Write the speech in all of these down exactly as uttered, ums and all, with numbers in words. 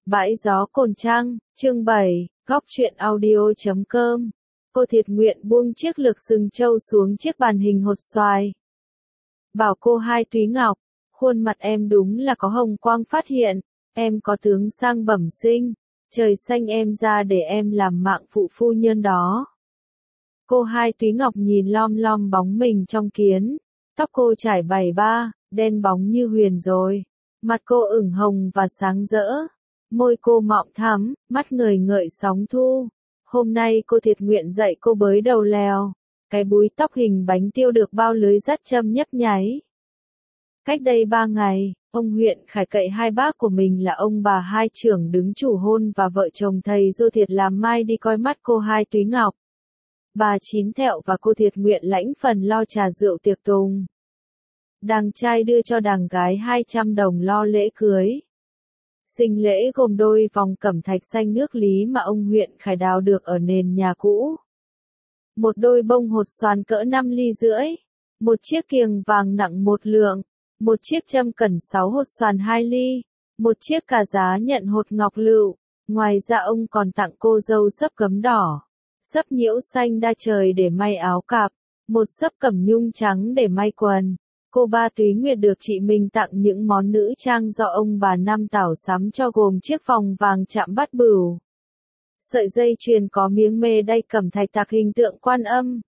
Bãi gió Cồn Trăng, chương bảy, góc truyện audio chấm com. Cô thiệt nguyện buông chiếc lược sừng trâu xuống chiếc bàn hình hột xoài. Bảo cô Hai Túy Ngọc, khuôn mặt em đúng là có hồng quang phát hiện, em có tướng sang bẩm sinh, trời xanh em ra để em làm mạng phụ phu nhân đó. Cô Hai Túy Ngọc nhìn lom lom bóng mình trong kiến, tóc cô trải bảy ba, đen bóng như huyền rồi, mặt cô ửng hồng và sáng rỡ. Môi cô mọng thắm, mắt ngời ngợi sóng thu. Hôm nay cô thiệt nguyện dạy cô bới đầu lèo. Cái búi tóc hình bánh tiêu được bao lưới dắt châm nhấp nháy. Cách đây ba ngày, ông huyện Khải cậy hai bác của mình là ông bà Hai trưởng đứng chủ hôn và vợ chồng thầy Du Thiệt làm mai đi coi mắt cô Hai Túy Ngọc. Bà Chín Thẹo và cô thiệt nguyện lãnh phần lo trà rượu tiệc tùng. Đàng trai đưa cho đàng gái hai trăm đồng lo lễ cưới. Sinh lễ gồm đôi vòng cẩm thạch xanh nước lý mà ông huyện Khải đào được ở nền nhà cũ. Một đôi bông hột xoàn cỡ năm ly rưỡi. Một chiếc kiềng vàng nặng một lượng. Một chiếc châm cẩn sáu hột xoàn hai ly. Một chiếc cà giá nhận hột ngọc lựu. Ngoài ra ông còn tặng cô dâu sấp cấm đỏ. Sấp nhiễu xanh đa trời để may áo cạp. Một sấp cẩm nhung trắng để may quần. Cô Ba Túy Nguyệt được chị mình tặng những món nữ trang do ông bà Năm Tảo sắm cho gồm chiếc vòng vàng chạm bát bửu. Sợi dây chuyền có miếng mê đay cẩm thạch tạc hình tượng Quan Âm.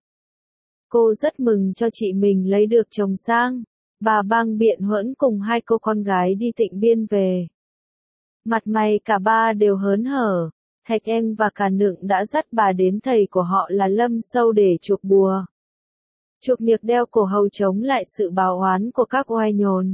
Cô rất mừng cho chị mình lấy được chồng sang. Bà Bang Biện Huẫn cùng hai cô con gái đi Tịnh Biên về. Mặt mày cả ba đều hớn hở. Thạch Anh và cả Nựng đã dắt bà đến thầy của họ là Lâm Sâu để chuộc bùa. Chuộc niệc đeo cổ hầu chống lại sự bào oán của các oai nhồn.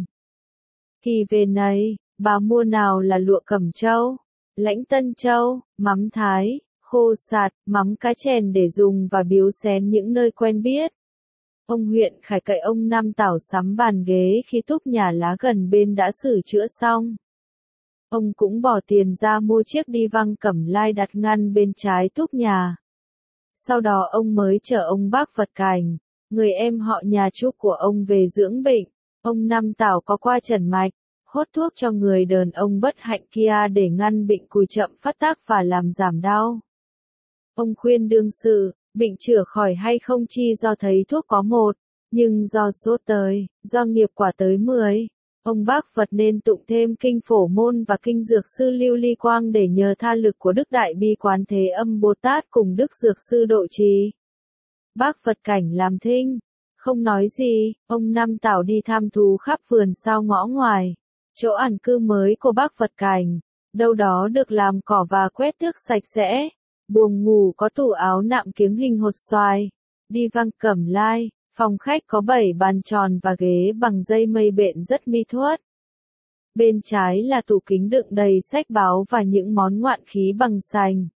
Kỳ về này, bà mua nào là lụa Cẩm Châu, lãnh Tân Châu, mắm Thái, khô sạt, mắm cá chèn để dùng và biếu xén những nơi quen biết. Ông huyện Khải cậy ông Năm Tảo sắm bàn ghế khi túc nhà lá gần bên đã sửa chữa xong. Ông cũng bỏ tiền ra mua chiếc đi văng cẩm lai đặt ngăn bên trái túc nhà. Sau đó ông mới chở ông bác Vật Cảnh, người em họ nhà Trúc của ông về dưỡng bệnh. Ông Năm Tảo có qua trần mạch, hốt thuốc cho người đàn ông bất hạnh kia để ngăn bệnh cùi chậm phát tác và làm giảm đau. Ông khuyên đương sự, bệnh chữa khỏi hay không chi do thấy thuốc có một, nhưng do sốt tới, do nghiệp quả tới mười. Ông bác Phật nên tụng thêm kinh Phổ Môn và kinh Dược Sư Lưu Ly Quang để nhờ tha lực của Đức Đại Bi Quán Thế Âm Bồ Tát cùng Đức Dược Sư độ trì. Bác Vật Cảnh làm thinh, không nói gì, ông Năm Tảo đi tham thú khắp vườn sau ngõ ngoài, chỗ ẩn cư mới của bác Vật Cảnh, đâu đó được làm cỏ và quét tước sạch sẽ, buồng ngủ có tủ áo nạm kiếng hình hột xoài, đi văng cẩm lai, phòng khách có bảy bàn tròn và ghế bằng dây mây bện rất mi thuất. Bên trái là tủ kính đựng đầy sách báo và những món ngoạn khí bằng sành,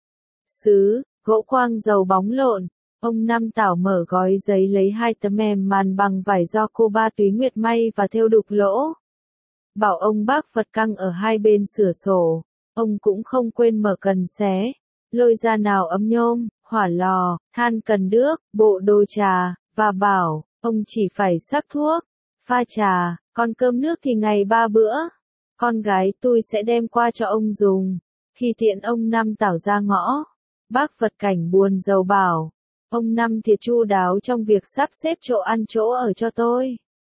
sứ, gỗ quang dầu bóng lộn. Ông Năm Tảo mở gói giấy lấy hai tấm mềm màn bằng vải do cô Ba Túy Nguyệt may và thêu đục lỗ. Bảo ông bác Phật căng ở hai bên sửa sổ. Ông cũng không quên mở cần xé. Lôi ra nào ấm nhôm, hỏa lò, than cần đước, bộ đồ trà, và bảo, ông chỉ phải sắc thuốc, pha trà, còn cơm nước thì ngày ba bữa. Con gái tôi sẽ đem qua cho ông dùng. Khi tiện ông Năm Tảo ra ngõ, bác Phật Cảnh buồn rầu bảo. Ông Năm thiệt chu đáo trong việc sắp xếp chỗ ăn chỗ ở cho tôi.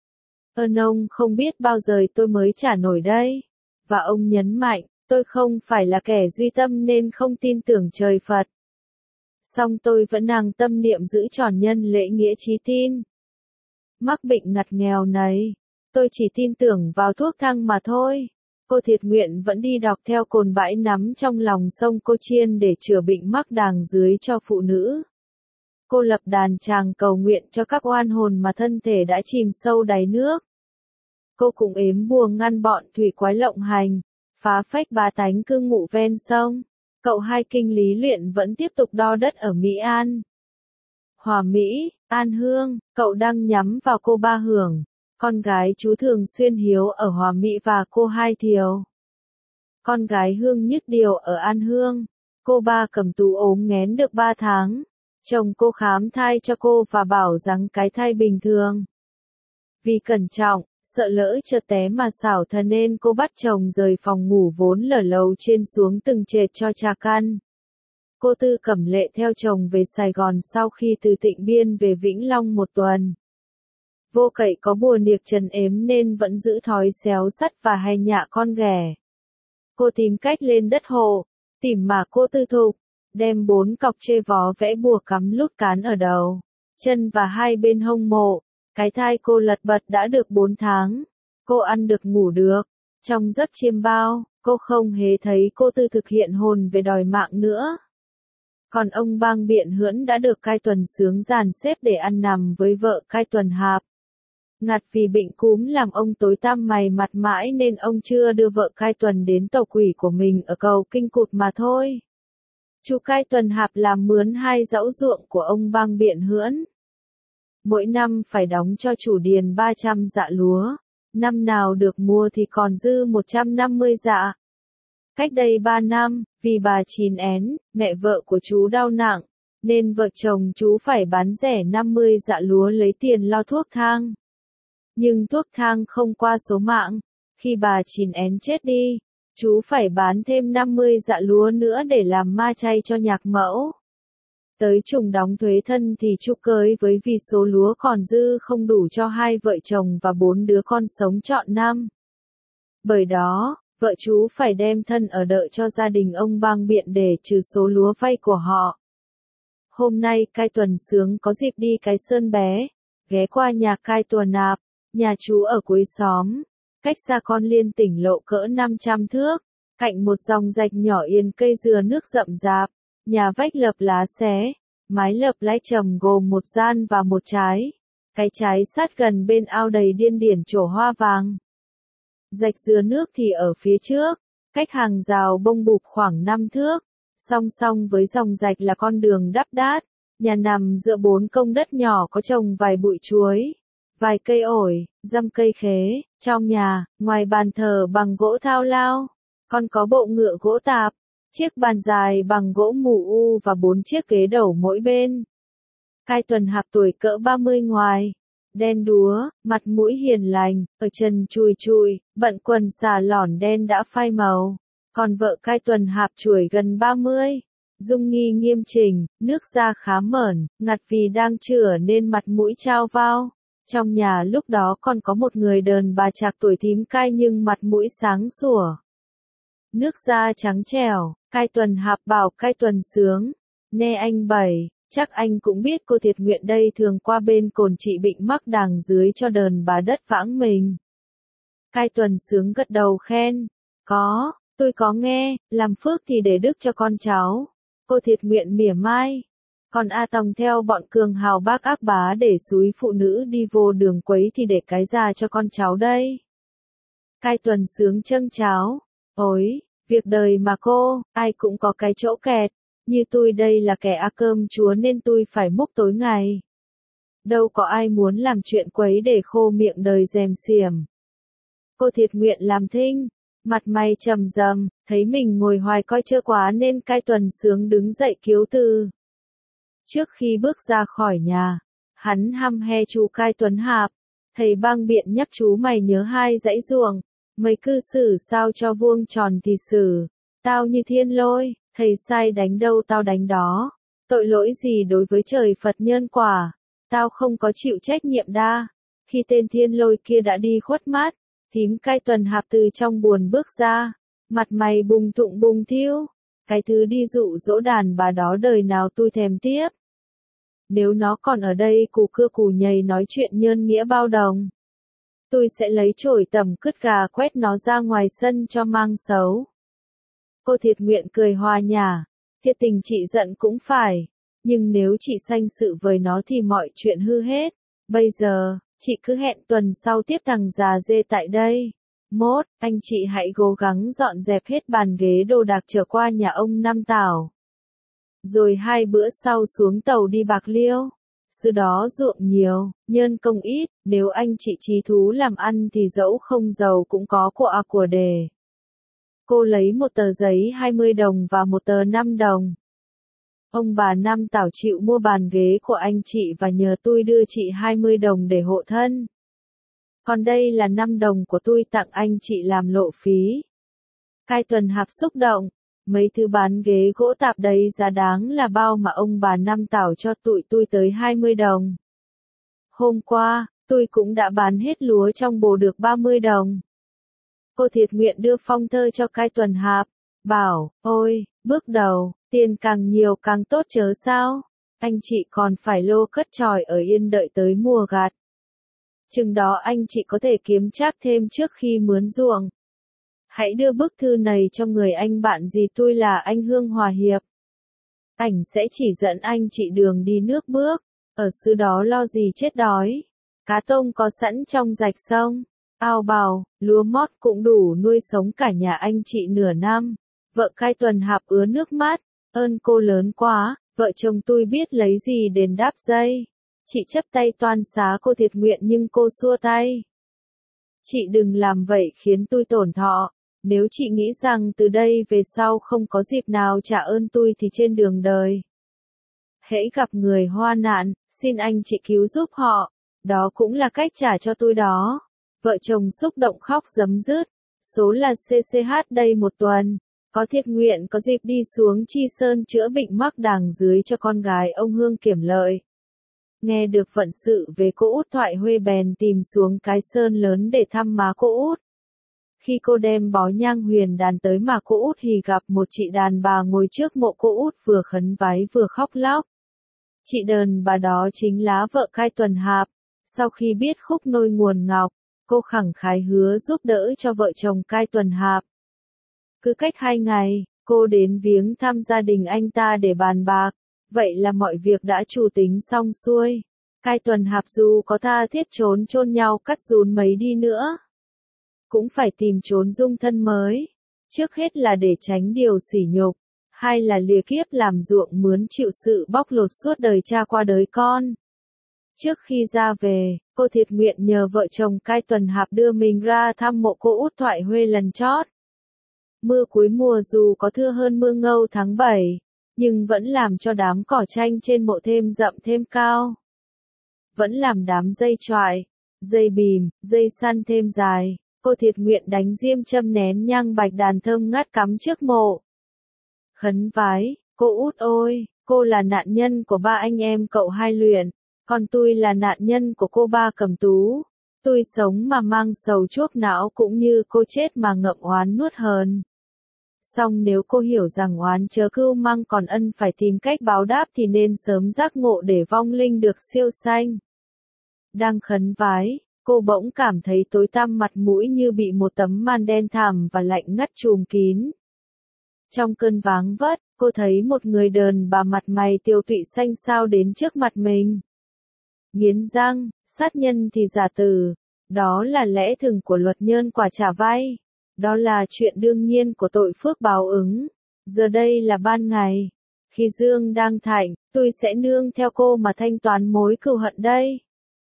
Ơn ông không biết bao giờ tôi mới trả nổi đây. Và ông nhấn mạnh, tôi không phải là kẻ duy tâm nên không tin tưởng trời Phật. Song tôi vẫn nàng tâm niệm giữ tròn nhân lễ nghĩa trí tin. Mắc bệnh ngặt nghèo này, tôi chỉ tin tưởng vào thuốc thang mà thôi. Cô thiệt nguyện vẫn đi đọc theo cồn bãi nắm trong lòng sông Cô Chiên để chữa bệnh mắc đàng dưới cho phụ nữ. Cô lập đàn tràng cầu nguyện cho các oan hồn mà thân thể đã chìm sâu đáy nước. Cô cũng ếm bùa ngăn bọn thủy quái lộng hành, phá phách bá tánh cư ngụ ven sông. Cậu Hai kinh lý luyện vẫn tiếp tục đo đất ở Mỹ An, Hòa Mỹ, An Hương. Cậu đang nhắm vào cô Ba Hưởng, con gái chú thường xuyên hiếu ở Hòa Mỹ và cô Hai Thiều, con gái Hương Nhất Điều ở An Hương. Cô Ba Cầm Tú ốm nghén được ba tháng. Chồng cô khám thai cho cô và bảo rằng cái thai bình thường. Vì cẩn trọng, Sợ lỡ trượt té mà xảo thân nên cô bắt chồng rời phòng ngủ vốn lở lầu trên xuống từng trệt cho cha căn. Cô Tư Cẩm Lệ theo chồng về Sài Gòn sau khi từ Tịnh Biên về Vĩnh Long một tuần. Vô Cậy có bùa niệc trần ếm nên vẫn giữ thói xéo sắt và hay nhạ con ghẻ. Cô tìm cách lên đất hộ, tìm mà cô tư thục, đem bốn cọc chê vó vẽ bùa cắm lút cán ở đầu, chân và hai bên hông mộ. Cái thai cô lật bật đã được bốn tháng. Cô ăn được ngủ được. Trong giấc chiêm bao, cô không hề thấy cô Tư thực hiện hồn về đòi mạng nữa. Còn ông Bang Biện Hưỡn đã được Cai Tuần Sướng dàn xếp để ăn nằm với vợ Cai Tuần Hạp. Ngặt vì bệnh cúm làm ông tối tăm mày mặt mãi nên ông chưa đưa vợ Cai Tuần đến tàu quỷ của mình ở cầu Kinh Cụt mà thôi. Chú Cai Tuần Hạp làm mướn hai dãu ruộng của ông Bang Biện Hưỡn. Mỗi năm phải đóng cho chủ điền ba trăm dạ lúa, năm nào được mua thì còn dư một trăm năm mươi dạ. Cách đây ba năm, vì bà Chín Én, mẹ vợ của chú đau nặng, nên vợ chồng chú phải bán rẻ năm mươi dạ lúa lấy tiền lo thuốc thang. Nhưng thuốc thang không qua số mạng, khi bà Chín Én chết đi, chú phải bán thêm năm mươi dạ lúa nữa để làm ma chay cho nhạc mẫu. Tới trùng đóng thuế thân thì chú cưới với vì số lúa còn dư không đủ cho hai vợ chồng và bốn đứa con sống trọn năm. Bởi đó, vợ chú phải đem thân ở đợi cho gia đình ông Bang Biện để trừ số lúa vay của họ. Hôm nay Cai Tuần Sướng có dịp đi Cái Sơn bé, ghé qua nhà Cai Tuần Hạp, nhà chú ở cuối xóm, cách xa Con Liên tỉnh lộ cỡ năm trăm thước, cạnh một dòng rạch nhỏ yên cây dừa nước rậm rạp. Nhà vách lợp lá xé, mái lợp lái trầm gồm một gian và một trái. Cái trái sát gần bên ao đầy điên điển trổ hoa vàng. Rạch dừa nước thì ở phía trước, cách hàng rào bông bụp khoảng năm thước. Song song với dòng rạch là con đường đắp đát. Nhà nằm giữa bốn công đất nhỏ có trồng vài bụi chuối, vài cây ổi, dăm cây khế. Trong nhà, ngoài bàn thờ bằng gỗ thao lao, còn có bộ ngựa gỗ tạp. Chiếc bàn dài bằng gỗ mù u và bốn chiếc ghế đầu mỗi bên. Cai Tuần Hạp tuổi cỡ ba mươi ngoài, đen đúa, mặt mũi hiền lành, ở chân chùi chùi, bận quần xà lỏn đen đã phai màu. Còn vợ Cai Tuần Hạp chuổi gần ba mươi, dung nghi nghiêm chỉnh, nước da khá mởn, ngặt vì đang chữa nên mặt mũi trao vao. Trong nhà lúc đó còn có một người đàn bà trạc tuổi thím Cai nhưng mặt mũi sáng sủa. Nước da trắng trẻo. Cai Tuần Hạp bảo Cai Tuần Sướng, nè anh Bảy, chắc anh cũng biết cô Thiệt Nguyện đây thường qua bên cồn trị bệnh mắc đàng dưới cho đờn bà đất vãng mình. Cai Tuần Sướng gật đầu khen, có, tôi có nghe, làm phước thì để đức cho con cháu. Cô Thiệt Nguyện mỉa mai, còn A Tòng theo bọn cường hào bác ác bá để xúi phụ nữ đi vô đường quấy thì để cái ra cho con cháu đây. Cai Tuần Sướng châng cháo, ôi. Việc đời mà cô, ai cũng có cái chỗ kẹt, như tôi đây là kẻ a cơm chúa nên tôi phải múc tối ngày. Đâu có ai muốn làm chuyện quấy để khô miệng đời dèm xiềm. Cô Thiệt Nguyện làm thinh, mặt mày trầm rầm, thấy mình ngồi hoài coi chơ quá nên Cai Tuần Sướng đứng dậy kiếu từ. Trước khi bước ra khỏi nhà, hắn hăm he chú Cai Tuần Hạp, thầy Bang Biện nhắc chú mày nhớ hai dãy ruộng. Mày cư xử sao cho vuông tròn thì xử, tao như thiên lôi, thầy sai đánh đâu tao đánh đó, tội lỗi gì đối với trời Phật nhân quả, tao không có chịu trách nhiệm đa. Khi tên thiên lôi kia đã đi khuất mát, thím Cai Tuần Hạp từ trong buồn bước ra, mặt mày bùng thụng bùng thiêu, cái thứ đi dụ dỗ đàn bà đó đời nào tôi thèm tiếp. Nếu nó còn ở đây cù cưa cù nhầy nói chuyện nhơn nghĩa bao đồng. Tôi sẽ lấy chổi tẩm cứt gà quét nó ra ngoài sân cho mang xấu. Cô Thiệt Nguyện cười hòa nhả, thiệt tình chị giận cũng phải, nhưng nếu chị sanh sự với nó thì mọi chuyện hư hết. Bây giờ, chị cứ hẹn tuần sau tiếp thằng già dê tại đây. Mốt, anh chị hãy cố gắng dọn dẹp hết bàn ghế đồ đạc trở qua nhà ông Năm Tảo. Rồi hai bữa sau xuống tàu đi Bạc Liêu. Xứ đó ruộng nhiều, nhân công ít, nếu anh chị trí thú làm ăn thì dẫu không giàu cũng có của à của đề. Cô lấy một tờ giấy hai mươi đồng và một tờ năm đồng. Ông bà Năm Tảo chịu mua bàn ghế của anh chị và nhờ tôi đưa chị hai mươi đồng để hộ thân. Còn đây là năm đồng của tôi tặng anh chị làm lộ phí. Cai Tuần Hạp xúc động. Mấy thứ bán ghế gỗ tạp đấy giá đáng là bao mà ông bà Năm tảo cho tụi tôi tới hai mươi đồng. Hôm qua, tôi cũng đã bán hết lúa trong bồ được ba mươi đồng. Cô thiệt nguyện đưa phong thơ cho Cai Tuần Hạp, bảo, ôi, bước đầu, tiền càng nhiều càng tốt chớ sao, anh chị còn phải lô cất chòi ở yên đợi tới mùa gặt. Chừng đó anh chị có thể kiếm trác thêm trước khi mướn ruộng. Hãy đưa bức thư này cho người anh bạn gì tôi là anh Hương Hòa Hiệp. Ảnh sẽ chỉ dẫn anh chị đường đi nước bước, ở xứ đó lo gì chết đói. Cá tôm có sẵn trong rạch sông, ao bào, lúa mót cũng đủ nuôi sống cả nhà anh chị nửa năm. Vợ Cai Tuần Hạp ứa nước mắt, ơn cô lớn quá, vợ chồng tôi biết lấy gì đền đáp dây. Chị chấp tay toan xá cô thiệt nguyện nhưng cô xua tay. Chị đừng làm vậy khiến tôi tổn thọ. Nếu chị nghĩ rằng từ đây về sau không có dịp nào trả ơn tôi thì trên đường đời. Hễ gặp người hoa nạn, xin anh chị cứu giúp họ. Đó cũng là cách trả cho tôi đó. Vợ chồng xúc động khóc rấm rứt. Số là xê xê hát đây một tuần. Có thiệt nguyện có dịp đi xuống Chi Sơn chữa bệnh mắc đàng dưới cho con gái ông Hương Kiểm Lợi. Nghe được phận sự về cô út Thoại Huê bèn tìm xuống cái sơn lớn để thăm má cô út. Khi cô đem bó nhang huyền đàn tới mà cô út thì gặp một chị đàn bà ngồi trước mộ cô út vừa khấn vái vừa khóc lóc. Chị đờn bà đó chính là vợ Cai Tuần Hạp. Sau khi biết khúc nôi nguồn ngọc, cô khẳng khái hứa giúp đỡ cho vợ chồng Cai Tuần Hạp. Cứ cách hai ngày, cô đến viếng thăm gia đình anh ta để bàn bạc. Vậy là mọi việc đã chủ tính xong xuôi. Cai Tuần Hạp dù có tha thiết trốn chôn nhau cắt rún mấy đi nữa, cũng phải tìm trốn dung thân mới. Trước hết là để tránh điều sỉ nhục, hai là lìa kiếp làm ruộng mướn chịu sự bóc lột suốt đời cha qua đời con. Trước khi ra về, cô thiệt nguyện nhờ vợ chồng Cai Tuần Hạp đưa mình ra thăm mộ cô út Thoại Huê lần chót. Mưa cuối mùa dù có thưa hơn mưa ngâu tháng bảy, nhưng vẫn làm cho đám cỏ chanh trên mộ thêm rậm thêm cao. Vẫn làm đám dây choại, dây bìm, dây săn thêm dài. Cô thiệt nguyện đánh diêm châm nén nhang bạch đàn thơm ngát cắm trước mộ. Khấn vái, cô út ôi, cô là nạn nhân của ba anh em cậu Hai Luyện, còn tôi là nạn nhân của cô Ba Cẩm Tú. Tôi sống mà mang sầu chuốc não cũng như cô chết mà ngậm oán nuốt hờn. Song nếu cô hiểu rằng oán chớ cưu mang còn ân phải tìm cách báo đáp thì nên sớm giác ngộ để vong linh được siêu sanh. Đang khấn vái, cô bỗng cảm thấy tối tăm mặt mũi như bị một tấm màn đen thẳm và lạnh ngắt trùm kín. Trong cơn váng vất, cô thấy một người đờn bà mặt mày tiêu tụy xanh xao đến trước mặt mình. Nghiến răng, sát nhân thì giả tử, đó là lẽ thường của luật nhân quả trả vay. Đó là chuyện đương nhiên của tội phước báo ứng. Giờ đây là ban ngày. Khi dương đang thạnh, tôi sẽ nương theo cô mà thanh toán mối cừu hận đây.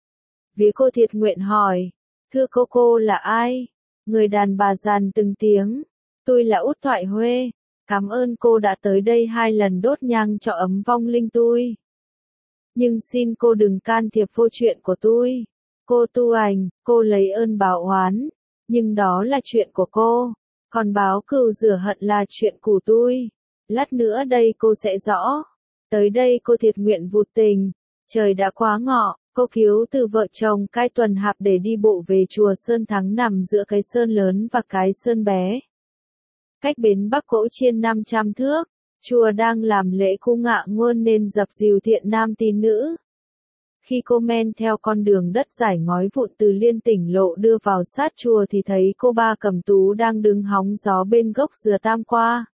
Vía cô thiệt nguyện hỏi, thưa cô cô là ai? Người đàn bà dàn từng tiếng, tôi là út Thoại Huê, cảm ơn cô đã tới đây hai lần đốt nhang cho ấm vong linh tôi. Nhưng xin cô đừng can thiệp vô chuyện của tôi. Cô tu hành, cô lấy ơn báo oán, nhưng đó là chuyện của cô, còn báo cừu rửa hận là chuyện của tôi. Lát nữa đây cô sẽ rõ. Tới đây cô thiệt nguyện vụt tình, trời đã quá ngọ. Cô cứu từ vợ chồng Cai Tuần Hạp để đi bộ về chùa Sơn Thắng nằm giữa cái sơn lớn và cái sơn bé. Cách bến Bắc Cỗ Chiên năm trăm thước, chùa đang làm lễ khu ngạ nguồn nên dập dìu thiện nam tín nữ. Khi cô men theo con đường đất giải ngói vụn từ Liên Tỉnh Lộ đưa vào sát chùa thì thấy cô Ba Cẩm Tú đang đứng hóng gió bên gốc dừa tam qua.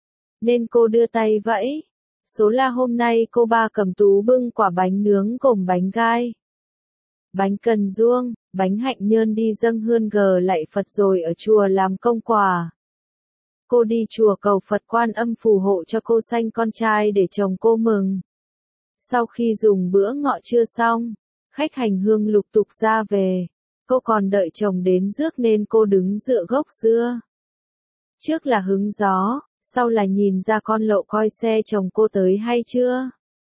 Nên cô đưa tay vẫy. Số là hôm nay cô Ba Cẩm Tú bưng quả bánh nướng gồm bánh gai, bánh cần ruông, bánh hạnh nhơn đi dâng hương gờ lạy Phật rồi ở chùa làm công quả. Cô đi chùa cầu Phật Quan Âm phù hộ cho cô sanh con trai để chồng cô mừng. Sau khi dùng bữa ngọ trưa xong, khách hành hương lục tục ra về. Cô còn đợi chồng đến rước nên cô đứng dựa gốc dưa. Trước là hứng gió, sau là nhìn ra con Lộ coi xe chồng cô tới hay chưa.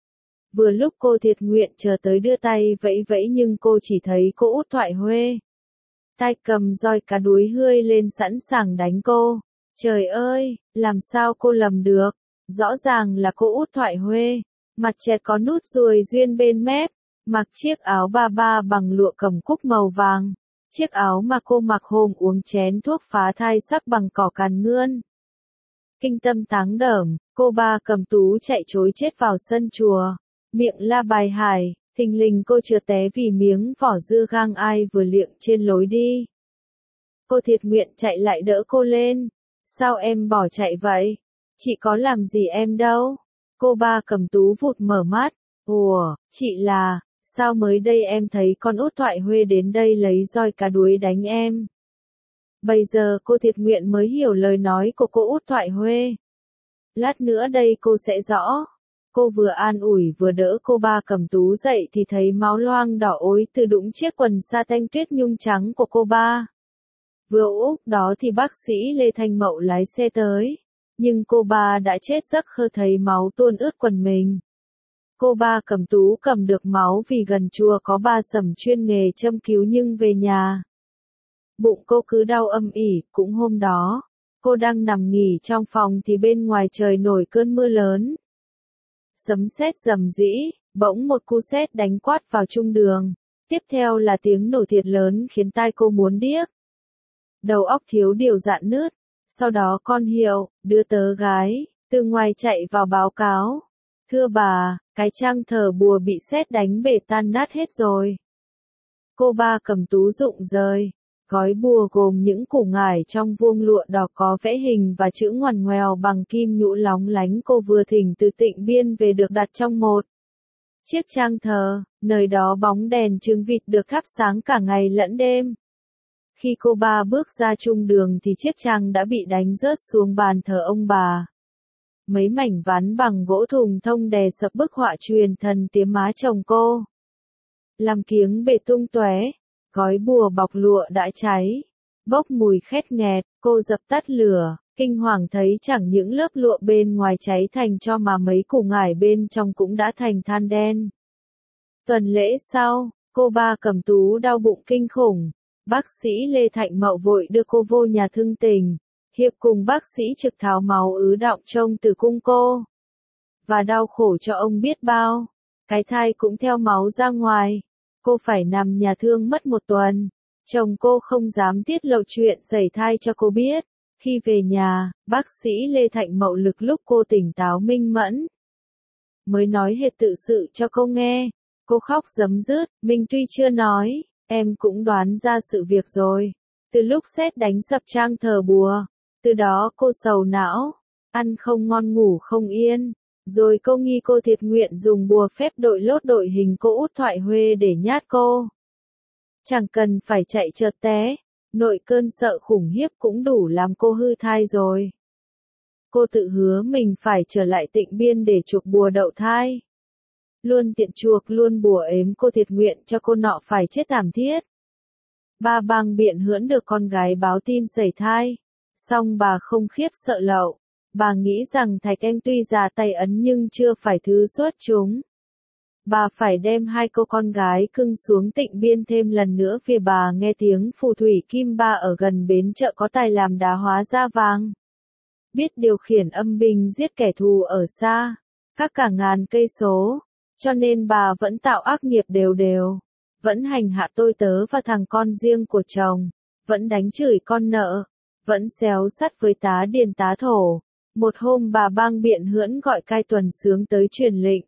Vừa lúc cô thiệt nguyện chờ tới đưa tay vẫy vẫy nhưng cô chỉ thấy cô út Thoại Huê. tay cầm roi cá đuối hươi lên sẵn sàng đánh cô. Trời ơi, làm sao cô lầm được? Rõ ràng là cô Út Thoại Huê, mặt chẹt có nút ruồi duyên bên mép, mặc chiếc áo ba ba bằng lụa cầm cúc màu vàng, chiếc áo mà cô mặc hôm uống chén thuốc phá thai sắc bằng cỏ càn ngươn. Kinh tâm táng đởm, cô Ba Cầm Tú chạy trối chết vào sân chùa, miệng la bài hải, thình lình cô trượt té vì miếng vỏ dưa gang ai vừa liệng trên lối đi. Cô Thiệt Nguyện chạy lại đỡ cô lên. Sao em bỏ chạy vậy? Chị có làm gì em đâu. Cô Ba Cầm Tú vụt mở mắt. Ủa, chị là, sao mới đây em thấy con Út Thoại Huê đến đây lấy roi cá đuối đánh em? Bây giờ cô Thiệt Nguyện mới hiểu lời nói của cô Út Thoại Huê. Lát nữa đây cô sẽ rõ. Cô vừa an ủi vừa đỡ cô Ba Cầm Tú dậy thì thấy máu loang đỏ ối từ đũng chiếc quần sa tanh tuyết nhung trắng của cô Ba. Vừa úp đó thì bác sĩ Lê Thanh Mậu lái xe tới, nhưng cô Ba đã chết giấc khơ thấy máu tuôn ướt quần mình. Cô Ba Cầm Tú cầm được máu vì gần chùa có ba sẩm chuyên nghề châm cứu nhưng về nhà. Bụng cô cứ đau âm ỉ, cũng hôm đó, cô đang nằm nghỉ trong phòng thì bên ngoài trời nổi cơn mưa lớn. Sấm sét rầm rĩ, bỗng một cú sét đánh quát vào trung đường, tiếp theo là tiếng nổ thiệt lớn khiến tai cô muốn điếc. Đầu óc thiếu điều dạn nứt, sau đó con Hiệu, đưa tớ gái, từ ngoài chạy vào báo cáo. Thưa bà, cái trang thờ bùa bị sét đánh bể tan nát hết rồi. Cô Ba Cầm Tú rụng rời, gói bùa gồm những củ ngải trong vuông lụa đỏ có vẽ hình và chữ ngoằn ngoèo bằng kim nhũ lóng lánh cô vừa thỉnh từ Tịnh Biên về được đặt trong một chiếc trang thờ, nơi đó bóng đèn chưng vịt được thắp sáng cả ngày lẫn đêm. Khi cô Ba bước ra trung đường thì chiếc trang đã bị đánh rớt xuống bàn thờ ông bà. Mấy mảnh ván bằng gỗ thùng thông đè sập bức họa truyền thần tiếm má chồng cô. Làm kiếng bể tung tóe, gói bùa bọc lụa đã cháy, bốc mùi khét nghẹt, cô dập tắt lửa, kinh hoàng thấy chẳng những lớp lụa bên ngoài cháy thành tro mà mấy củ ngải bên trong cũng đã thành than đen. Tuần lễ sau, cô Ba Cầm Tú đau bụng kinh khủng. Bác sĩ Lê Thạnh Mậu vội đưa cô vô nhà thương tình, hiệp cùng bác sĩ trực tháo máu ứ đọng trông từ cung cô. Và đau khổ cho ông biết bao, cái thai cũng theo máu ra ngoài, cô phải nằm nhà thương mất một tuần. Chồng cô không dám tiết lộ chuyện sẩy thai cho cô biết. Khi về nhà, bác sĩ Lê Thạnh Mậu lực lúc cô tỉnh táo minh mẫn, mới nói hệt tự sự cho cô nghe. Cô khóc rấm rứt, mình tuy chưa nói, em cũng đoán ra sự việc rồi. Từ lúc sét đánh sập trang thờ bùa, từ đó cô sầu não, ăn không ngon ngủ không yên. Rồi cô nghi cô Thiệt Nguyện dùng bùa phép đội lốt đội hình cô Út Thoại Huê để nhát cô. Chẳng cần phải chạy trượt té, nội cơn sợ khủng khiếp cũng đủ làm cô hư thai rồi. Cô tự hứa mình phải trở lại Tịnh Biên để chuộc bùa đậu thai. Luôn tiện chuộc luôn bùa ếm cô Thiệt Nguyện cho cô nọ phải chết thảm thiết. Ba bang biện hưỡn được con gái báo tin sẩy thai, song bà không khiếp sợ lậu. Bà nghĩ rằng Thạch Anh tuy già tay ấn nhưng chưa phải thứ xuất chúng. Bà phải đem hai cô con gái cưng xuống Tịnh Biên thêm lần nữa vì bà nghe tiếng phù thủy Kim Ba ở gần bến chợ có tài làm đá hóa ra vàng. Biết điều khiển âm binh giết kẻ thù ở xa, các cả ngàn cây số, cho nên bà vẫn tạo ác nghiệp đều đều, vẫn hành hạ tôi tớ và thằng con riêng của chồng, vẫn đánh chửi con nợ, vẫn xéo sắt với tá điền tá thổ. Một hôm bà bang biện hưỡn gọi cai Tuần Sướng tới truyền lệnh.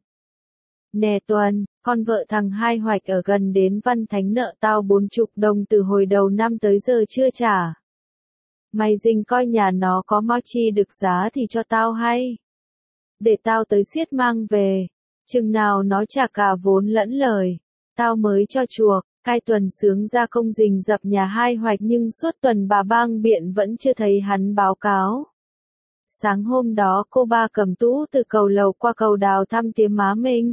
Nè Tuần, con vợ thằng Hai Hoạch ở gần đến Văn Thánh nợ tao bốn chục đồng từ hồi đầu năm tới giờ chưa trả. Mày dình coi nhà nó có mau chi được giá thì cho tao hay. Để tao tới xiết mang về, chừng nào nó trả cả vốn lẫn lời, tao mới cho chuộc. Cai Tuần Sướng ra công rình dập nhà Hai Hoạch nhưng suốt tuần bà bang biện vẫn chưa thấy hắn báo cáo. Sáng hôm đó cô Ba Cầm Tú từ cầu lầu qua cầu đào thăm tiếm má mình.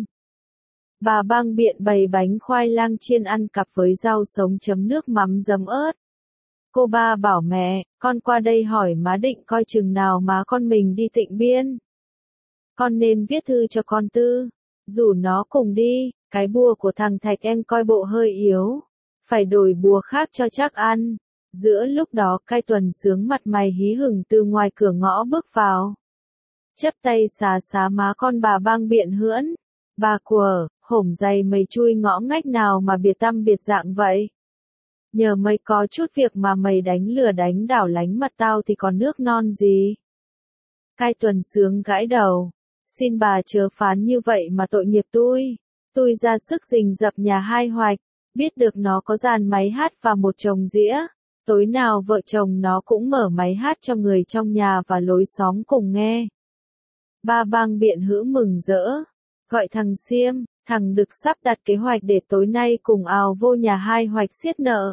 Bà bang biện bày bánh khoai lang chiên ăn cặp với rau sống chấm nước mắm giấm ớt. Cô Ba bảo mẹ, con qua đây hỏi má định coi chừng nào má con mình đi Tịnh Biên. Con nên viết thư cho con Tư, rủ nó cùng đi, cái bùa của thằng Thạch em coi bộ hơi yếu. phải đổi bùa khác cho chắc ăn. Giữa lúc đó Cai Tuần Sướng mặt mày hí hửng từ ngoài cửa ngõ bước vào. Chắp tay xá xá má con bà bang biện hưỡn. Bà của, hổm dày mày chui ngõ ngách nào mà biệt tăm biệt dạng vậy? Nhờ mày có chút việc mà mày đánh lừa đánh đảo lánh mặt tao thì còn nước non gì? Cai Tuần Sướng gãi đầu. Xin bà chớ phán như vậy mà tội nghiệp tôi. Tôi ra sức rình rập nhà hai Hoạch, biết được nó có dàn máy hát và một chồng dĩa. Tối nào vợ chồng nó cũng mở máy hát cho người trong nhà và lối xóm cùng nghe. Ba bang biện hữu mừng rỡ. Gọi thằng Xiêm, thằng Đực sắp đặt kế hoạch để tối nay cùng ào vô nhà hai Hoạch xiết nợ.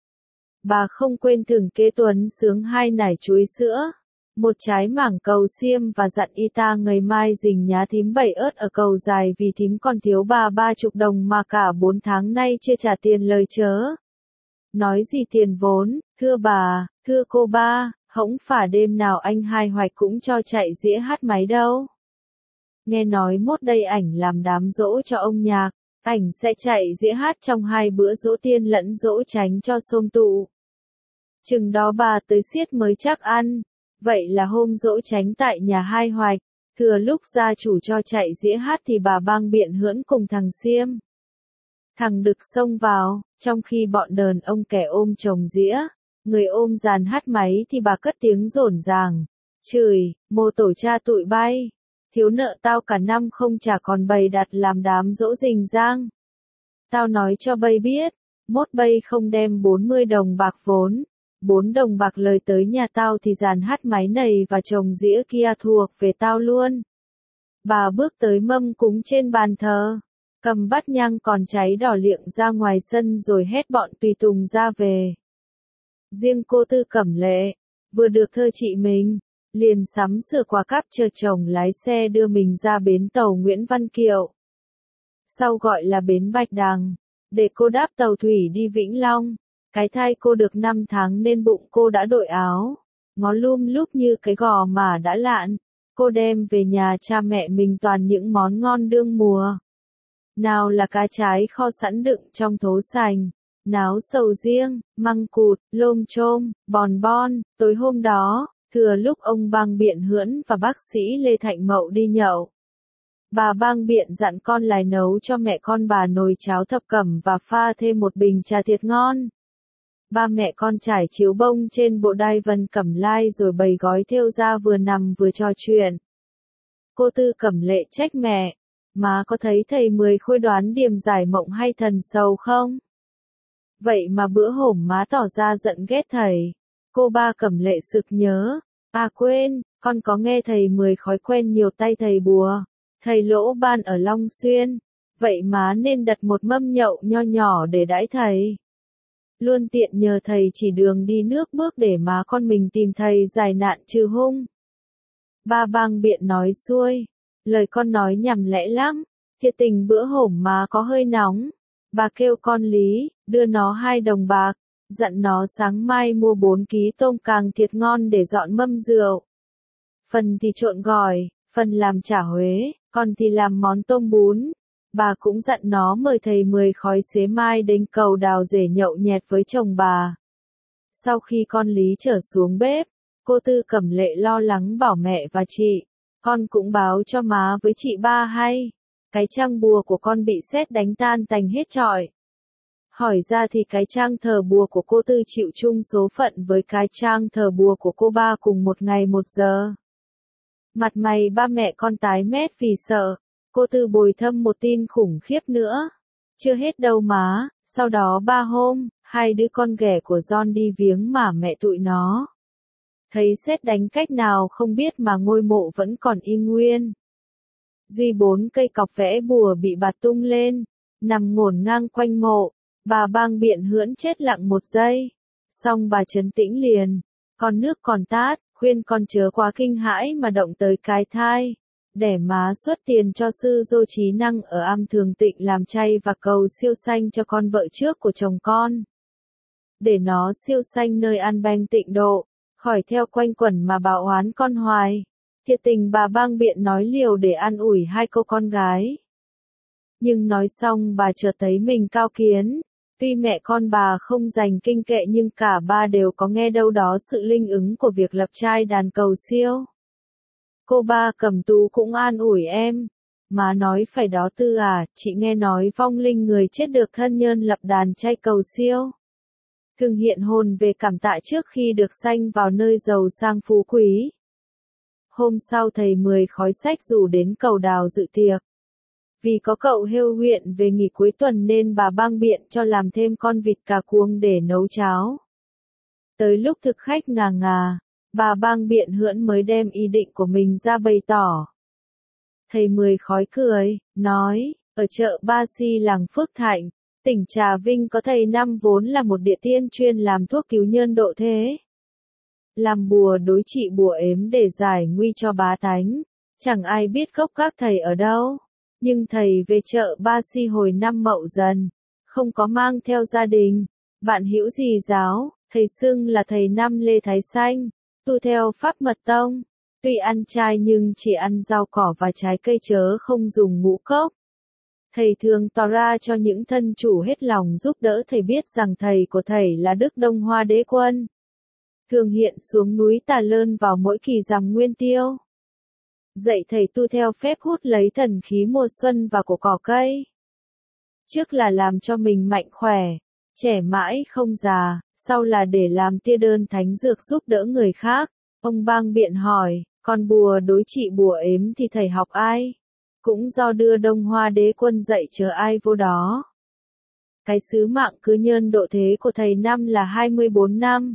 Bà không quên thưởng kế Tuấn Sướng hai nải chuối sữa, một trái mảng cầu xiêm và dặn y ta ngày mai rình nhá thím bảy ớt ở cầu dài vì thím còn thiếu bà ba chục đồng mà cả bốn tháng nay chưa trả tiền lời chớ. Nói gì tiền vốn, thưa bà, thưa cô ba, hổng phải đêm nào anh hai Hoạch cũng cho chạy dĩa hát máy đâu. Nghe nói mốt đây ảnh làm đám giỗ cho ông nhạc, ảnh sẽ chạy dĩa hát trong hai bữa giỗ tiên lẫn giỗ tránh cho xôm tụ. Chừng đó bà tới xiết mới chắc ăn. Vậy là hôm giỗ tránh tại nhà hai Hoạch, thừa lúc gia chủ cho chạy dĩa hát thì bà bang biện hưỡn cùng thằng Xiêm. Thằng Đực xông vào, trong khi bọn đờn ông kẻ ôm chồng dĩa, người ôm dàn hát máy thì bà cất tiếng rổn ràng, chửi, mô tổ cha tụi bay, thiếu nợ tao cả năm không trả còn bày đặt làm đám dỗ rình rang. Tao nói cho bay biết, mốt bay không đem bốn mươi đồng bạc vốn. Bốn đồng bạc lời tới nhà tao thì dàn hát máy này và chồng dĩa kia thuộc về tao luôn. Bà bước tới mâm cúng trên bàn thờ, cầm bát nhang còn cháy đỏ liệng ra ngoài sân rồi hét bọn tùy tùng ra về. Riêng cô Tư Cẩm Lệ, vừa được thơ chị mình, liền sắm sửa quà cáp chờ chồng lái xe đưa mình ra bến tàu Nguyễn Văn Kiệu. Sau gọi là bến Bạch Đằng, để cô đáp tàu thủy đi Vĩnh Long. Cái thai cô được năm tháng nên bụng cô đã đội áo, ngó lum lúc như cái gò mà đã lạn. Cô đem về nhà cha mẹ mình toàn những món ngon đương mùa. Nào là cá trái kho sẵn đựng trong thố sành, náo sầu riêng, măng cụt, lôm chôm, bòn bon. Tối hôm đó, thừa lúc ông bang biện hưỡn và bác sĩ Lê Thạnh Mậu đi nhậu. Bà bang biện dặn con lại nấu cho mẹ con bà nồi cháo thập cẩm và pha thêm một bình trà thiệt ngon. Ba mẹ con trải chiếu bông trên bộ đai vân cẩm lai rồi bày gói thêu ra vừa nằm vừa trò chuyện. Cô Tư Cẩm Lệ trách mẹ, má có thấy thầy Mười Khôi đoán điềm giải mộng hay thần sầu không? Vậy mà bữa hổm má tỏ ra giận ghét thầy. Cô Ba Cẩm Lệ sực nhớ, à quên, con có nghe thầy Mười Khói quen nhiều tay thầy bùa, thầy Lỗ Ban ở Long Xuyên, vậy má nên đặt một mâm nhậu nho nhỏ để đãi thầy. Luôn tiện nhờ thầy chỉ đường đi nước bước để má con mình tìm thầy giải nạn trừ hung. Ba bang biện nói xuôi, lời con nói nhằm lẽ lắm, thiệt tình bữa hổm má có hơi nóng. Bà kêu con Lý, đưa nó hai đồng bạc, dặn nó sáng mai mua bốn ký tôm càng thiệt ngon để dọn mâm rượu. Phần thì trộn gỏi, phần làm chả Huế, còn thì làm món tôm bún. Bà cũng dặn nó mời thầy Mười Khói xế mai đến cầu đào rể nhậu nhẹt với chồng bà. Sau khi con Lý trở xuống bếp, cô Tư Cẩm Lệ lo lắng bảo mẹ và chị, con cũng báo cho má với chị Ba hay, cái trang bùa của con bị sét đánh tan tành hết trọi. Hỏi ra thì cái trang thờ bùa của cô Tư chịu chung số phận với cái trang thờ bùa của cô Ba cùng một ngày một giờ. Mặt mày ba mẹ con tái mét vì sợ. Cô Tư bồi thâm một tin khủng khiếp nữa. Chưa hết đâu má, sau đó ba hôm, hai đứa con ghẻ của John đi viếng mà mẹ tụi nó. Thấy sét đánh cách nào không biết mà ngôi mộ vẫn còn y nguyên. Duy bốn cây cọc vẽ bùa bị bạt tung lên, nằm ngổn ngang quanh mộ. Bà bang biện hưỡn chết lặng một giây. Xong bà trấn tĩnh liền. Con nước còn tát, khuyên con chớ quá kinh hãi mà động tới cái thai. Để má xuất tiền cho sư Dô Trí Năng ở Am Thường Tịnh làm chay và cầu siêu sanh cho con vợ trước của chồng con. Để nó siêu sanh nơi an banh tịnh độ, khỏi theo quanh quẩn mà bảo oán con hoài. Thiệt tình bà bang biện nói liều để an ủi hai cô con gái. Nhưng nói xong bà chợt thấy mình cao kiến, Tuy mẹ con bà không dành kinh kệ nhưng cả ba đều có nghe đâu đó sự linh ứng của việc lập trai đàn cầu siêu. Cô ba Cẩm Tú cũng an ủi em. Má nói phải đó Tư à, chị nghe nói vong linh người chết được thân nhân lập đàn trai cầu siêu. Thường hiện hồn về cảm tạ trước khi được sanh vào nơi giàu sang phú quý. Hôm sau thầy Mười Khói Sách rủ đến cầu đào dự tiệc. Vì có cậu Hêu huyện về nghỉ cuối tuần nên bà bang biện cho làm thêm con vịt cà cuông để nấu cháo. Tới lúc thực khách ngà ngà, bà bang biện hưỡn mới đem ý định của mình ra bày tỏ. Thầy Mười Khói cười, nói, ở chợ Ba Si làng Phước Thạnh, tỉnh Trà Vinh có thầy Năm vốn là một địa tiên chuyên làm thuốc cứu nhân độ thế. Làm bùa đối trị bùa ếm để giải nguy cho bá tánh, chẳng ai biết gốc các thầy ở đâu. Nhưng thầy về chợ Ba Si hồi năm Mậu Dần, không có mang theo gia đình. Bạn hữu gì giáo, thầy xưng là thầy Năm Lê Thái Xanh, tu theo pháp mật tông. Tuy ăn chay nhưng chỉ ăn rau cỏ và trái cây chớ không dùng ngũ cốc. Thầy thường tỏ ra cho những thân chủ hết lòng giúp đỡ thầy biết rằng thầy của thầy là Đức Đông Hoa Đế Quân. Thường hiện xuống núi Tà Lơn vào mỗi kỳ rằm Nguyên Tiêu. Dạy thầy tu theo phép hút lấy thần khí mùa xuân và của cỏ cây. Trước là làm cho mình mạnh khỏe, trẻ mãi không già, sau là để làm tia đơn thánh dược giúp đỡ người khác. Ông bang biện hỏi, còn bùa đối trị bùa ếm thì thầy học ai? Cũng do đưa Đông Hoa Đế Quân dạy chờ ai vô đó. Cái sứ mạng cứ nhân độ thế của thầy Năm là hai mươi bốn năm.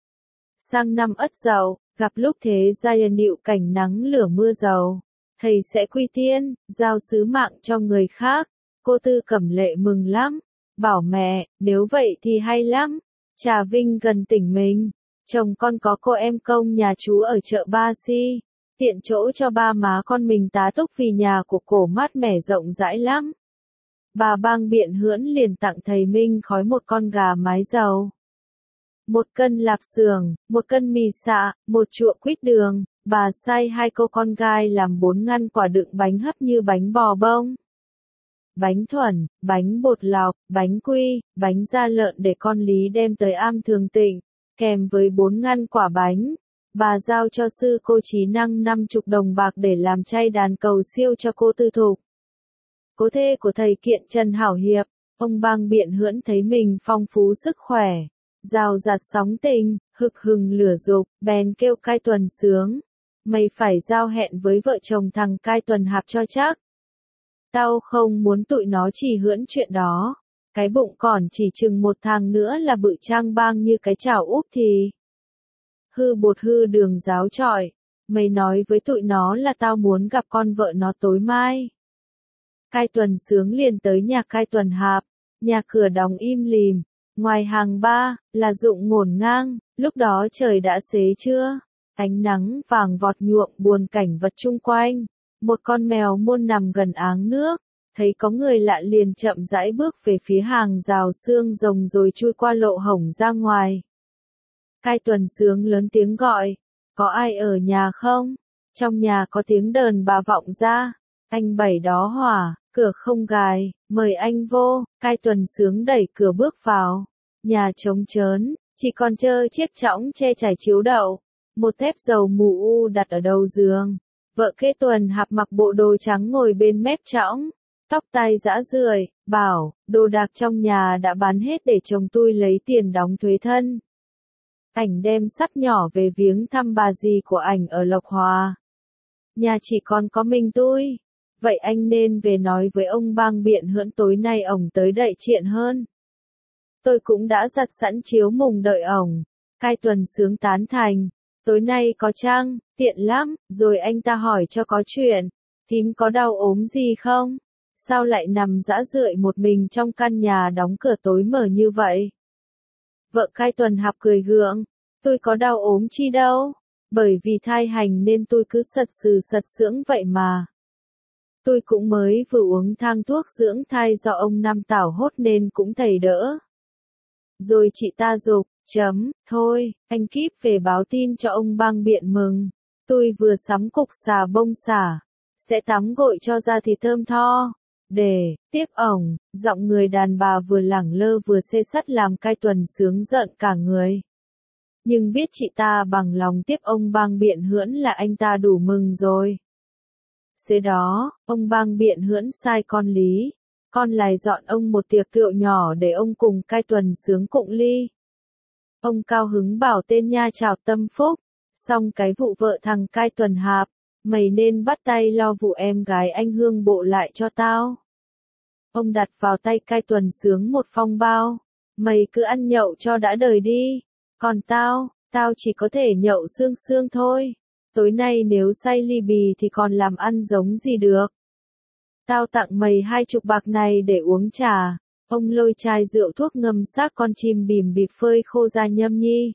Sang năm Ất Dậu, gặp lúc thế giai điệu cảnh nắng lửa mưa dầu, thầy sẽ quy tiên, giao sứ mạng cho người khác. Cô Tư Cẩm Lệ mừng lắm, bảo mẹ, nếu vậy thì hay lắm. Trà Vinh gần tỉnh mình, chồng con có cô em công nhà chú ở chợ Ba Si, tiện chỗ cho ba má con mình tá túc vì nhà của cổ mát mẻ rộng rãi lắm. Bà bang biện hưỡn liền tặng thầy Minh Khói một con gà mái dầu, một cân lạp xưởng, một cân mì xạ, một chuộng quýt đường. Bà sai hai cô con gai làm bốn ngăn quả đựng bánh hấp như bánh bò bông, bánh thuần, bánh bột lọc, bánh quy, bánh da lợn để con Lý đem tới am Thường Tịnh, kèm với bốn ngăn quả bánh. Bà giao cho sư cô Trí Năng năm chục đồng bạc để làm chay đàn cầu siêu cho cô Tư Thục. Cố thê của thầy kiện Trần Hảo Hiệp, ông bang biện hưỡn thấy mình phong phú sức khỏe, rào rạt sóng tình, hực hừng lửa dục, bèn kêu Cai Tuần Sướng, mày phải giao hẹn với vợ chồng thằng Cai Tuần Hạp cho chắc. Tao không muốn tụi nó chỉ hưỡn chuyện đó, cái bụng còn chỉ chừng một thằng nữa là bự trang bang như cái chảo úp thì. Hư bột hư đường giáo trọi, mày nói với tụi nó là tao muốn gặp con vợ nó tối mai. Cai Tuần Sướng liền tới nhà Cai Tuần Hạp, nhà cửa đóng im lìm, ngoài hàng ba, là rụng ngổn ngang, lúc đó trời đã xế trưa, ánh nắng vàng vọt nhuộm buồn cảnh vật chung quanh. Một con mèo muôn nằm gần áng nước, thấy có người lạ liền chậm rãi bước về phía hàng rào xương rồng rồi chui qua lỗ hổng ra ngoài. Cai Tuần Sướng lớn tiếng gọi, có ai ở nhà không? Trong nhà có tiếng đờn bà vọng ra, anh Bảy đó hỏa, cửa không gài, mời anh vô. Cai Tuần Sướng đẩy cửa bước vào, nhà trống trớn, chỉ còn trơ chiếc chõng che trải chiếu đậu, một thép dầu mù u đặt ở đầu giường. Vợ Kế Tuần Hạp mặc bộ đồ trắng ngồi bên mép chõng, tóc tai rã rượi, bảo, đồ đạc trong nhà đã bán hết để chồng tôi lấy tiền đóng thuế thân. Ảnh đem sắp nhỏ về viếng thăm bà dì của ảnh ở Lộc Hòa. Nhà chỉ còn có mình tôi, vậy anh nên về nói với ông bang biện hưỡn tối nay ổng tới đậy chuyện hơn. Tôi cũng đã giặt sẵn chiếu mùng đợi ổng. Cai Tuần Sướng tán thành. Tối nay có trăng, tiện lắm, rồi anh ta hỏi cho có chuyện. Thím có đau ốm gì không? Sao lại nằm rã rượi một mình trong căn nhà đóng cửa tối mở như vậy? Vợ Cai Tuần Hạp cười gượng. Tôi có đau ốm chi đâu. Bởi vì thai hành nên tôi cứ sật sừ sật sdưỡng vậy mà. Tôi cũng mới vừa uống thang thuốc dưỡng thai do ông Năm Tảo hốt nên cũng thầy đỡ. Rồi chị ta dục. Chấm, thôi, anh kíp về báo tin cho ông bang biện mừng. Tôi vừa sắm cục xà bông xả, sẽ tắm gội cho da thịt thơm tho. Để tiếp ổng, giọng người đàn bà vừa lẳng lơ vừa xê sắt làm Cai Tuần sướng giận cả người. Nhưng biết chị ta bằng lòng tiếp ông Bang Biện Hưỡn là anh ta đủ mừng rồi. Xế đó, ông Bang Biện Hưỡn sai con Lý, con lại dọn ông một tiệc rượu nhỏ để ông cùng Cai Tuần sướng cụng ly. Ông cao hứng bảo tên nha chào tâm phúc, xong cái vụ vợ thằng Cai Tuần Hạp, mày nên bắt tay lo vụ em gái anh Hương Bộ lại cho tao. Ông đặt vào tay Cai Tuần sướng một phong bao, mày cứ ăn nhậu cho đã đời đi, còn tao, tao chỉ có thể nhậu sương sương thôi, tối nay nếu say ly bì thì còn làm ăn giống gì được. Tao tặng mày hai chục bạc này để uống trà. Ông lôi chai rượu thuốc ngâm xác con chim bìm bịp phơi khô ra nhâm nhi.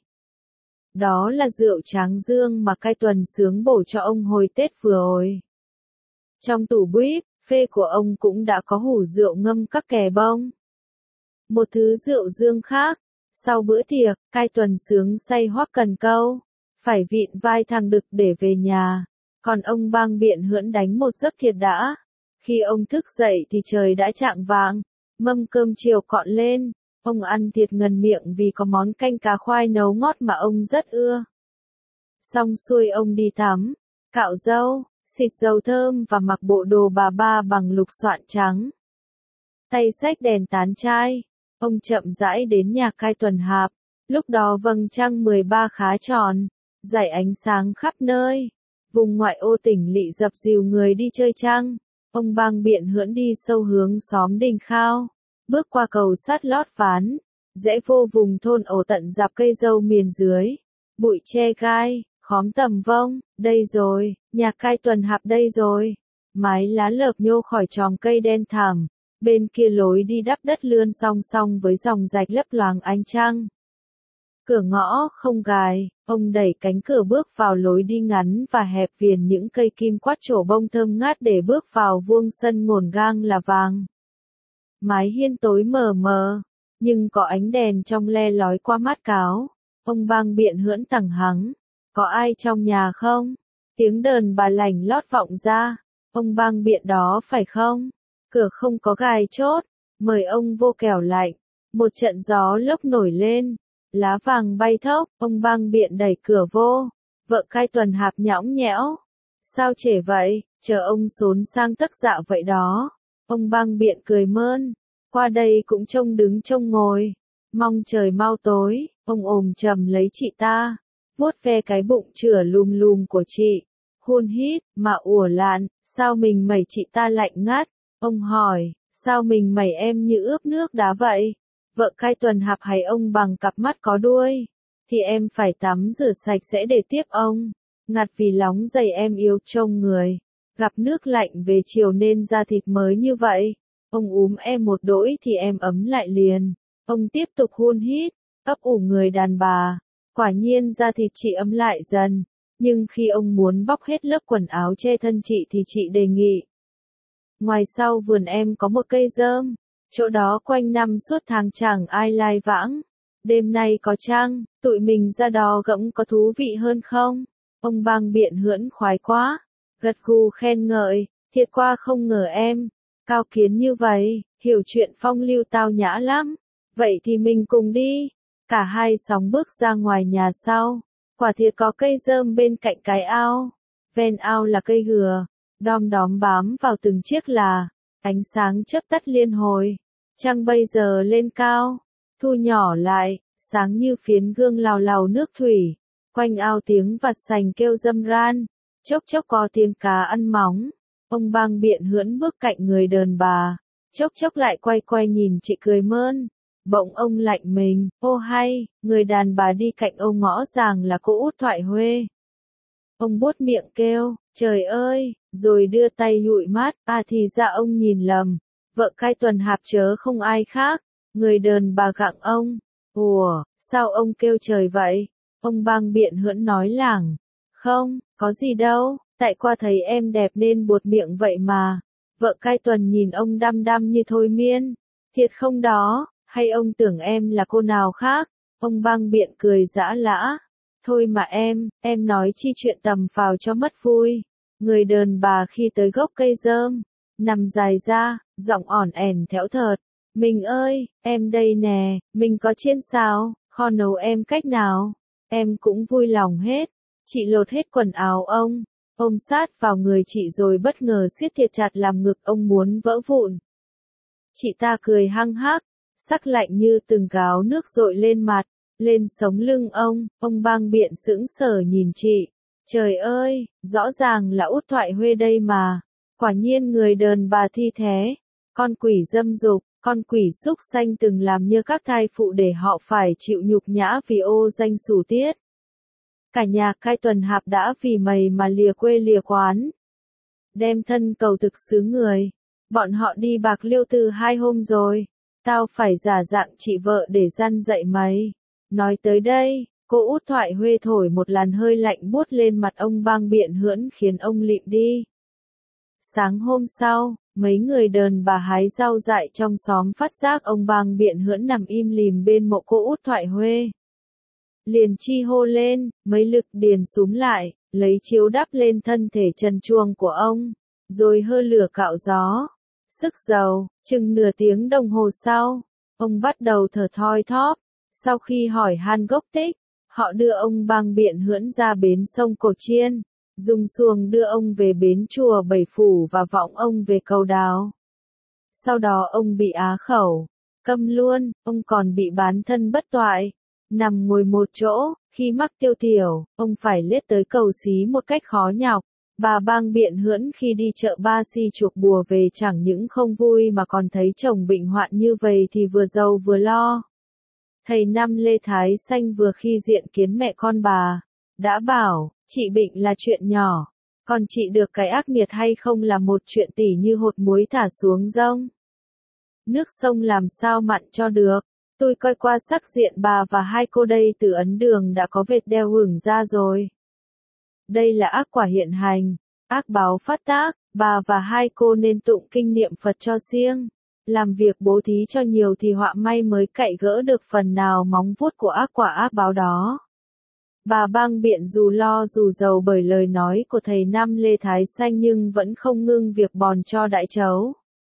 Đó là rượu Tráng Dương mà Cai Tuần sướng bổ cho ông hồi Tết vừa rồi. Trong tủ bíp, phê của ông cũng đã có hủ rượu ngâm các kè bông. Một thứ rượu dương khác, sau bữa tiệc, Cai Tuần sướng say hoắc cần câu, phải vịn vai thằng Đực để về nhà, còn ông Bang Biện Hưỡn đánh một giấc thiệt đã. Khi ông thức dậy thì trời đã chạng vạng. Mâm cơm chiều cọn lên, ông ăn thiệt ngần miệng vì có món canh cá khoai nấu ngót mà ông rất ưa. Xong xuôi ông đi tắm, cạo râu, xịt dầu thơm và mặc bộ đồ bà ba bằng lục xoạn trắng. Tay xách đèn tán trai, ông chậm rãi đến nhà Cai Tuần Hạp, lúc đó vầng trăng mười ba khá tròn, rải ánh sáng khắp nơi. Vùng ngoại ô tỉnh lỵ dập dìu người đi chơi trăng. Ông Bang Biện Hưỡn đi sâu hướng xóm Đình Khao, bước qua cầu sắt lót ván, rẽ vô vùng thôn ổ tận dạp cây dâu miền dưới, bụi tre gai, khóm tầm vông, đây rồi, nhà Cai Tuần Hạp đây rồi, mái lá lợp nhô khỏi chòm cây đen thẳm, bên kia lối đi đắp đất lươn song song với dòng rạch lấp loáng ánh trăng. Cửa ngõ không gài, ông đẩy cánh cửa bước vào lối đi ngắn và hẹp viền những cây kim quát trổ bông thơm ngát để bước vào vuông sân ngổn ngang là vàng. Mái hiên tối mờ mờ, nhưng có ánh đèn trong le lói qua mát cáo. Ông Bang Biện Hưỡn tằng hắng, có ai trong nhà không? Tiếng đờn bà lành lót vọng ra. Ông Bang Biện đó phải không? Cửa không có gài chốt, mời ông vô kẻo lạnh. Một trận gió lốc nổi lên. Lá vàng bay thốc, ông Bang Biện đẩy cửa vô. Vợ Cai Tuần Hạp nhõng nhẽo. Sao trễ vậy, chờ ông xốn sang tấc dạo vậy đó. Ông Bang Biện cười mơn. Qua đây cũng trông đứng trông ngồi. Mong trời mau tối, ông ôm chầm lấy chị ta. Vuốt ve cái bụng chửa lùm lùm của chị. Hun hít, mà ủa lạn, sao mình mẩy chị ta lạnh ngắt. Ông hỏi, sao mình mẩy em như ướp nước đá vậy? Vợ Cai Tuần Hạp hay ông bằng cặp mắt có đuôi, thì em phải tắm rửa sạch sẽ để tiếp ông. Ngặt vì lóng giày em yếu trông người, gặp nước lạnh về chiều nên da thịt mới như vậy. Ông úm em một đỗi thì em ấm lại liền. Ông tiếp tục hun hít, ấp ủ người đàn bà. Quả nhiên da thịt chị ấm lại dần, nhưng khi ông muốn bóc hết lớp quần áo che thân chị thì chị đề nghị. Ngoài sau vườn em có một cây rơm. Chỗ đó quanh năm suốt tháng chẳng ai lai vãng. Đêm nay có trăng, tụi mình ra đó gẫm có thú vị hơn không? Ông Bang Biện Hưỡn khoái quá, gật gù khen ngợi, thiệt qua không ngờ em, cao kiến như vậy, hiểu chuyện phong lưu tao nhã lắm. Vậy thì mình cùng đi. Cả hai sóng bước ra ngoài nhà sau, quả thiệt có cây rơm bên cạnh cái ao. Ven ao là cây gừa, đom đóm bám vào từng chiếc là. Ánh sáng chớp tắt liên hồi, trăng bây giờ lên cao, thu nhỏ lại, sáng như phiến gương lào lào nước thủy, quanh ao tiếng vặt sành kêu râm ran, chốc chốc có tiếng cá ăn móng. Ông Bang Biện Hưỡn bước cạnh người đờn bà, chốc chốc lại quay quay nhìn chị cười mơn. Bỗng ông lạnh mình, ô hay, người đàn bà đi cạnh ông ngõ ràng là cô út Thoại Huê. Ông buốt miệng kêu, trời ơi, rồi đưa tay dụi mắt, à thì ra ông nhìn lầm, vợ Cai Tuần Hạp chớ không ai khác, người đờn bà gặng ông. Ủa, sao ông kêu trời vậy? Ông Bang Biện Hưỡn nói lảng, không, có gì đâu, tại qua thấy em đẹp nên buột miệng vậy mà. Vợ Cai Tuần nhìn ông đăm đăm như thôi miên, thiệt không đó, hay ông tưởng em là cô nào khác? Ông Bang Biện cười giã lã. Thôi mà em, em nói chi chuyện tầm phào cho mất vui. Người đờn bà khi tới gốc cây rơm, nằm dài ra, giọng ỏn ẻn thẽo thượt. Mình ơi, em đây nè, mình có chiên xào, kho nấu em cách nào? Em cũng vui lòng hết. Chị lột hết quần áo ông, ôm sát vào người chị rồi bất ngờ siết thiệt chặt làm ngực ông muốn vỡ vụn. Chị ta cười hăng hắc, sắc lạnh như từng gáo nước dội lên mặt, lên sống lưng ông, ông bang biện sững sờ nhìn chị. Trời ơi, rõ ràng là Út Thoại Huê đây mà, quả nhiên người đờn bà thi thế, con quỷ dâm dục, con quỷ súc sanh từng làm như các thai phụ để họ phải chịu nhục nhã vì ô danh xù tiết. Cả nhà Cai Tuần Hạp đã vì mày mà lìa quê lìa quán, đem thân cầu thực xứ người. Bọn họ đi Bạc Liêu từ hai hôm rồi, tao phải giả dạng chị vợ để răn dạy mày. Nói tới đây, cô Út Thoại Huê thổi một làn hơi lạnh buốt lên mặt ông bang biện hưỡn khiến ông lịm đi. Sáng hôm sau, mấy người đờn bà hái rau dại trong xóm phát giác ông bang biện hưỡn nằm im lìm bên mộ cô Út Thoại Huê. Liền chi hô lên, mấy lực điền súm lại, lấy chiếu đắp lên thân thể trần truồng của ông, rồi hơ lửa cạo gió. Sức dầu, chừng nửa tiếng đồng hồ sau, ông bắt đầu thở thoi thóp. Sau khi hỏi han gốc tích, họ đưa ông bang biện hưỡn ra bến sông Cổ Chiên, dùng xuồng đưa ông về bến chùa Bảy Phủ và vọng ông về cầu Đào. Sau đó ông bị á khẩu, câm luôn, ông còn bị bán thân bất toại, nằm ngồi một chỗ. Khi mắc tiêu tiểu, ông phải lết tới cầu xí một cách khó nhọc. Bà bang biện hưỡn khi đi chợ Ba Si chuộc bùa về chẳng những không vui mà còn thấy chồng bệnh hoạn như vậy thì vừa giàu vừa lo. Thầy Năm Lê Thái Xanh vừa khi diện kiến mẹ con bà, đã bảo, chị bệnh là chuyện nhỏ, còn chị được cái ác nghiệt hay không là một chuyện tỉ như hột muối thả xuống dông. Nước sông làm sao mặn cho được, tôi coi qua sắc diện bà và hai cô đây từ ấn đường đã có vệt đeo hưởng ra rồi. Đây là ác quả hiện hành, ác báo phát tác, bà và hai cô nên tụng kinh niệm Phật cho siêng. Làm việc bố thí cho nhiều thì họa may mới cạy gỡ được phần nào móng vuốt của ác quả ác báo đó. Bà bang biện dù lo dù giàu bởi lời nói của thầy Năm Lê Thái Xanh nhưng vẫn không ngưng việc bòn cho đại trấu.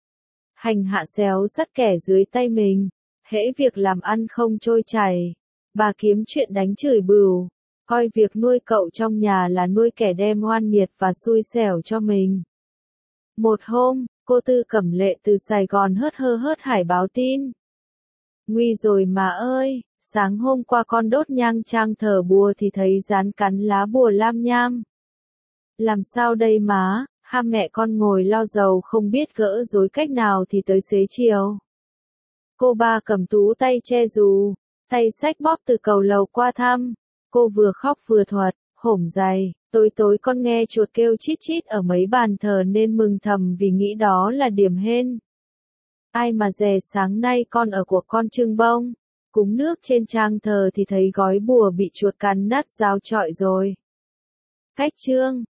Hành hạ xéo sắt kẻ dưới tay mình, hễ việc làm ăn không trôi chảy, bà kiếm chuyện đánh chửi bửu, coi việc nuôi cậu trong nhà là nuôi kẻ đem oan nghiệt và xui xẻo cho mình. Một hôm, cô Tư Cẩm Lệ từ Sài Gòn hớt hơ hớt hải báo tin. Nguy rồi mà ơi, sáng hôm qua con đốt nhang trang thờ bùa thì thấy rán cắn lá bùa lam nham. Làm sao đây má, hai mẹ con ngồi lo dầu không biết gỡ rối cách nào thì tới xế chiều. Cô ba cầm tú tay che dù, tay xách bóp từ cầu lầu qua thăm. Cô vừa khóc vừa thuật, hổm dày, tối tối con nghe chuột kêu chít chít ở mấy bàn thờ nên mừng thầm vì nghĩ đó là điểm hên. Ai mà dè sáng nay con ở của con trưng bông, cúng nước trên trang thờ thì thấy gói bùa bị chuột cắn nát dao chọi rồi. Cách chương